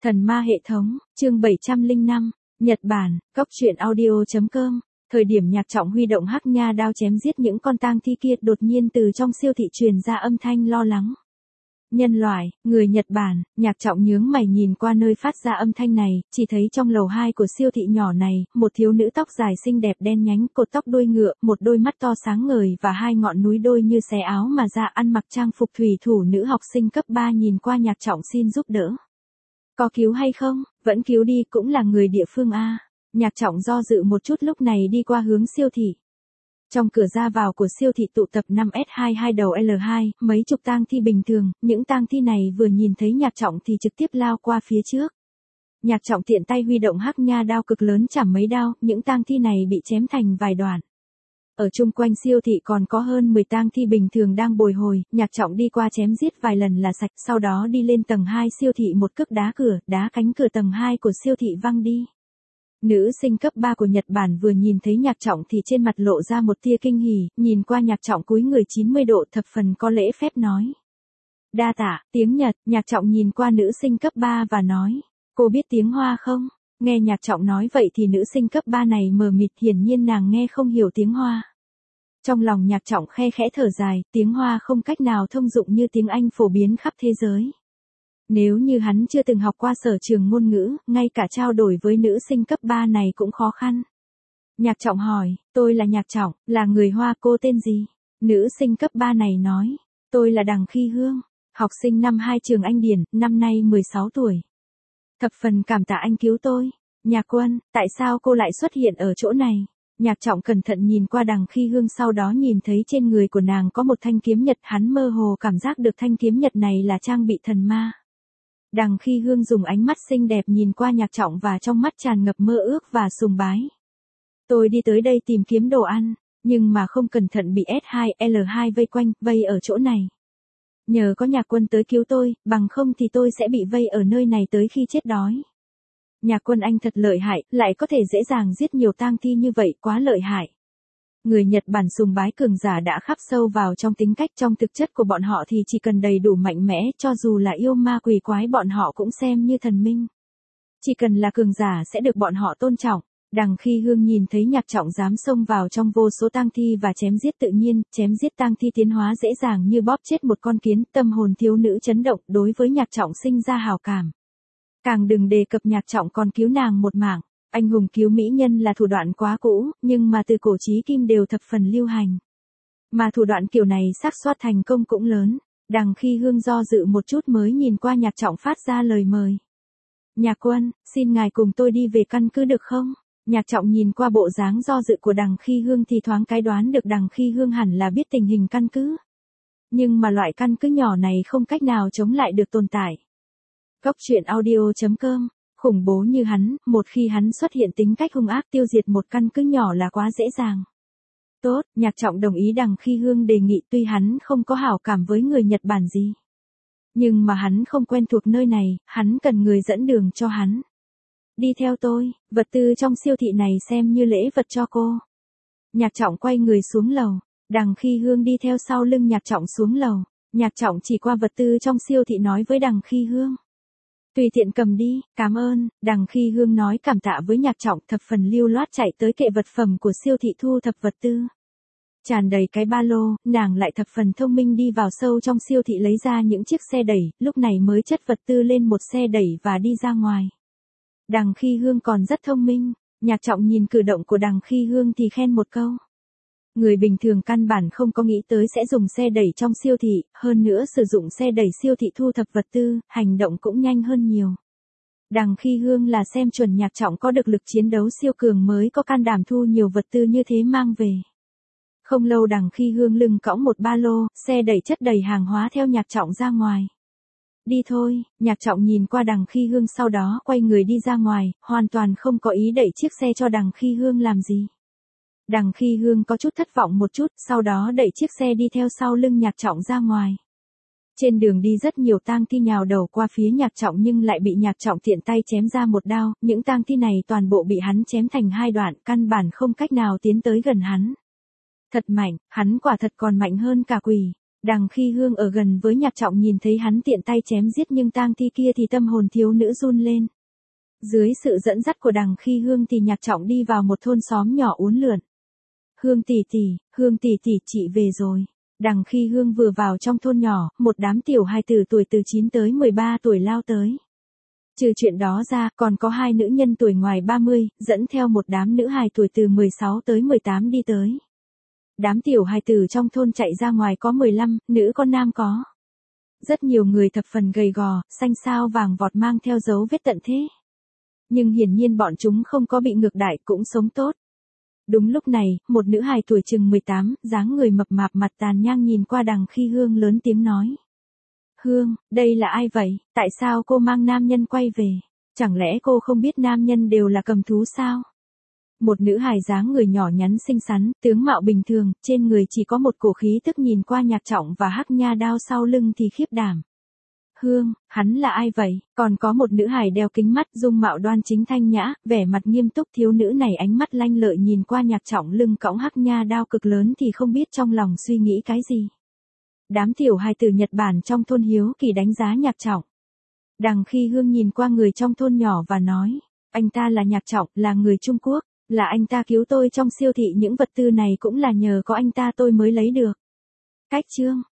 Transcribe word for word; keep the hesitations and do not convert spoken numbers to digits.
Thần ma hệ thống, chương bảy trăm lẻ năm, Nhật Bản, cốc truyện audio chấm com. Thời điểm Nhạc Trọng huy động hắc nha đao chém giết những con tang thi kia, đột nhiên từ trong siêu thị truyền ra âm thanh lo lắng. Nhân loại, người Nhật Bản. Nhạc Trọng nhướng mày nhìn qua nơi phát ra âm thanh này, chỉ thấy trong lầu hai của siêu thị nhỏ này, một thiếu nữ tóc dài xinh đẹp đen nhánh, cột tóc đuôi ngựa, một đôi mắt to sáng ngời và hai ngọn núi đôi như xé áo mà ra, ăn mặc trang phục thủy thủ nữ học sinh cấp ba nhìn qua Nhạc Trọng xin giúp đỡ. Có cứu hay không? Vẫn cứu đi, cũng là người địa phương a. Nhạc Trọng do dự một chút, lúc này đi qua hướng siêu thị. Trong cửa ra vào của siêu thị tụ tập năm S hai mươi hai đầu L hai, mấy chục tang thi bình thường, những tang thi này vừa nhìn thấy Nhạc Trọng thì trực tiếp lao qua phía trước. Nhạc Trọng tiện tay huy động hắc nha đao cực lớn chảm mấy đao, những tang thi này bị chém thành vài đoạn. Ở chung quanh siêu thị còn có hơn mười tang thi bình thường đang bồi hồi, Nhạc Trọng đi qua chém giết vài lần là sạch, sau đó đi lên tầng hai siêu thị, một cước đá cửa, đá cánh cửa tầng hai của siêu thị văng đi. Nữ sinh cấp ba của Nhật Bản vừa nhìn thấy Nhạc Trọng thì trên mặt lộ ra một tia kinh hỉ, nhìn qua Nhạc Trọng cúi người chín mươi độ thập phần có lễ phép nói. Đa tạ, tiếng Nhật. Nhạc Trọng nhìn qua nữ sinh cấp ba và nói, cô biết tiếng Hoa không? Nghe Nhạc Trọng nói vậy thì nữ sinh cấp ba này mờ mịt, hiển nhiên nàng nghe không hiểu tiếng Hoa. Trong lòng Nhạc Trọng khe khẽ thở dài, tiếng Hoa không cách nào thông dụng như tiếng Anh phổ biến khắp thế giới. Nếu như hắn chưa từng học qua sở trường ngôn ngữ, ngay cả trao đổi với nữ sinh cấp ba này cũng khó khăn. Nhạc Trọng hỏi, tôi là Nhạc Trọng, là người Hoa, cô tên gì? Nữ sinh cấp ba này nói, tôi là Đằng Khi Hương, học sinh năm hai trường Anh Điển, năm nay mười sáu tuổi. Thập phần cảm tạ anh cứu tôi. Nhạc Quân, tại sao cô lại xuất hiện ở chỗ này? Nhạc Trọng cẩn thận nhìn qua Đằng Khi Hương, sau đó nhìn thấy trên người của nàng có một thanh kiếm nhật, hắn mơ hồ cảm giác được thanh kiếm nhật này là trang bị thần ma. Đằng Khi Hương dùng ánh mắt xinh đẹp nhìn qua Nhạc Trọng và trong mắt tràn ngập mơ ước và sùng bái. Tôi đi tới đây tìm kiếm đồ ăn, nhưng mà không cẩn thận bị S hai L hai vây quanh, vây ở chỗ này. Nhờ có Nhạc Quân tới cứu tôi, bằng không thì tôi sẽ bị vây ở nơi này tới khi chết đói. Nhạc Quân anh thật lợi hại, lại có thể dễ dàng giết nhiều tang thi như vậy, quá lợi hại. Người Nhật Bản sùng bái cường giả đã khắc sâu vào trong tính cách, trong thực chất của bọn họ thì chỉ cần đầy đủ mạnh mẽ, cho dù là yêu ma quỷ quái bọn họ cũng xem như thần minh. Chỉ cần là cường giả sẽ được bọn họ tôn trọng. Đằng Khi Hương nhìn thấy Nhạc Trọng dám xông vào trong vô số tang thi và chém giết tự nhiên, chém giết tang thi tiến hóa dễ dàng như bóp chết một con kiến, tâm hồn thiếu nữ chấn động, đối với Nhạc Trọng sinh ra hào cảm. Càng đừng đề cập Nhạc Trọng còn cứu nàng một mạng. Anh hùng cứu mỹ nhân là thủ đoạn quá cũ, nhưng mà từ cổ chí kim đều thập phần lưu hành. Mà thủ đoạn kiểu này xác suất thành công cũng lớn. Đằng Khi Hương do dự một chút mới nhìn qua Nhạc Trọng phát ra lời mời. Nhạc Quân, xin ngài cùng tôi đi về căn cứ được không? Nhạc Trọng nhìn qua bộ dáng do dự của Đằng Khi Hương thì thoáng cái đoán được Đằng Khi Hương hẳn là biết tình hình căn cứ. Nhưng mà loại căn cứ nhỏ này không cách nào chống lại được tồn tại. cốc truyện audio chấm com. Khủng bố như hắn, một khi hắn xuất hiện tính cách hung ác tiêu diệt một căn cứ nhỏ là quá dễ dàng. Tốt, Nhạc Trọng đồng ý Đằng Khi Hương đề nghị, tuy hắn không có hảo cảm với người Nhật Bản gì. Nhưng mà hắn không quen thuộc nơi này, hắn cần người dẫn đường cho hắn. Đi theo tôi, vật tư trong siêu thị này xem như lễ vật cho cô. Nhạc Trọng quay người xuống lầu, Đằng Khi Hương đi theo sau lưng Nhạc Trọng xuống lầu. Nhạc Trọng chỉ qua vật tư trong siêu thị nói với Đằng Khi Hương. Tùy tiện cầm đi, cảm ơn. Đằng Khi Hương nói cảm tạ với Nhạc Trọng, thập phần lưu loát chạy tới kệ vật phẩm của siêu thị thu thập vật tư. Tràn đầy cái ba lô, nàng lại thập phần thông minh đi vào sâu trong siêu thị lấy ra những chiếc xe đẩy, lúc này mới chất vật tư lên một xe đẩy và đi ra ngoài. Đằng Khi Hương còn rất thông minh, Nhạc Trọng nhìn cử động của Đằng Khi Hương thì khen một câu. Người bình thường căn bản không có nghĩ tới sẽ dùng xe đẩy trong siêu thị, hơn nữa sử dụng xe đẩy siêu thị thu thập vật tư, hành động cũng nhanh hơn nhiều. Đằng Khi Hương là xem chuẩn Nhạc Trọng có được lực chiến đấu siêu cường mới có can đảm thu nhiều vật tư như thế mang về. Không lâu Đằng Khi Hương lưng cõng một ba lô, xe đẩy chất đầy hàng hóa theo Nhạc Trọng ra ngoài. Đi thôi, Nhạc Trọng nhìn qua Đằng Khi Hương sau đó quay người đi ra ngoài, hoàn toàn không có ý đẩy chiếc xe cho Đằng Khi Hương làm gì. Đằng Khi Hương có chút thất vọng một chút, sau đó đẩy chiếc xe đi theo sau lưng Nhạc Trọng ra ngoài. Trên đường đi rất nhiều tang thi nhào đầu qua phía Nhạc Trọng nhưng lại bị Nhạc Trọng tiện tay chém ra một đao, những tang thi này toàn bộ bị hắn chém thành hai đoạn, căn bản không cách nào tiến tới gần hắn. Thật mạnh, hắn quả thật còn mạnh hơn cả quỷ. Đằng Khi Hương ở gần với Nhạc Trọng nhìn thấy hắn tiện tay chém giết nhưng tang thi kia thì tâm hồn thiếu nữ run lên. Dưới sự dẫn dắt của Đằng Khi Hương thì Nhạc Trọng đi vào một thôn xóm nhỏ uốn lượn. Hương tỷ tỷ, Hương tỷ tỷ chị về rồi. Đằng Khi Hương vừa vào trong thôn nhỏ, một đám tiểu hài tử tuổi từ chín tới mười ba tuổi lao tới. Trừ chuyện đó ra, còn có hai nữ nhân tuổi ngoài ba mươi, dẫn theo một đám nữ hài tuổi từ mười sáu tới mười tám đi tới. Đám tiểu hài tử trong thôn chạy ra ngoài có mười lăm, nữ con nam có. Rất nhiều người thập phần gầy gò, xanh xao vàng vọt mang theo dấu vết tận thế. Nhưng hiển nhiên bọn chúng không có bị ngược đãi cũng sống tốt. Đúng lúc này, một nữ hài tuổi chừng mười tám, dáng người mập mạp mặt tàn nhang nhìn qua Đằng Khi Hương lớn tiếng nói. Hương, đây là ai vậy, tại sao cô mang nam nhân quay về, chẳng lẽ cô không biết nam nhân đều là cầm thú sao? Một nữ hài dáng người nhỏ nhắn xinh xắn, tướng mạo bình thường, trên người chỉ có một cổ khí tức nhìn qua Nhạc Trọng và Hắc Nha Đao sau lưng thì khiếp đảm. Hương, hắn là ai vậy? Còn có một nữ hài đeo kính mắt, dung mạo đoan chính thanh nhã, vẻ mặt nghiêm túc, thiếu nữ này ánh mắt lanh lợi nhìn qua Nhạc Trọng lưng cõng Hắc Nha Đao cực lớn thì không biết trong lòng suy nghĩ cái gì. Đám tiểu hài từ Nhật Bản trong thôn hiếu kỳ đánh giá Nhạc Trọng. Đằng Khi Hương nhìn qua người trong thôn nhỏ và nói, anh ta là Nhạc Trọng, là người Trung Quốc, là anh ta cứu tôi trong siêu thị, những vật tư này cũng là nhờ có anh ta tôi mới lấy được. Cách chương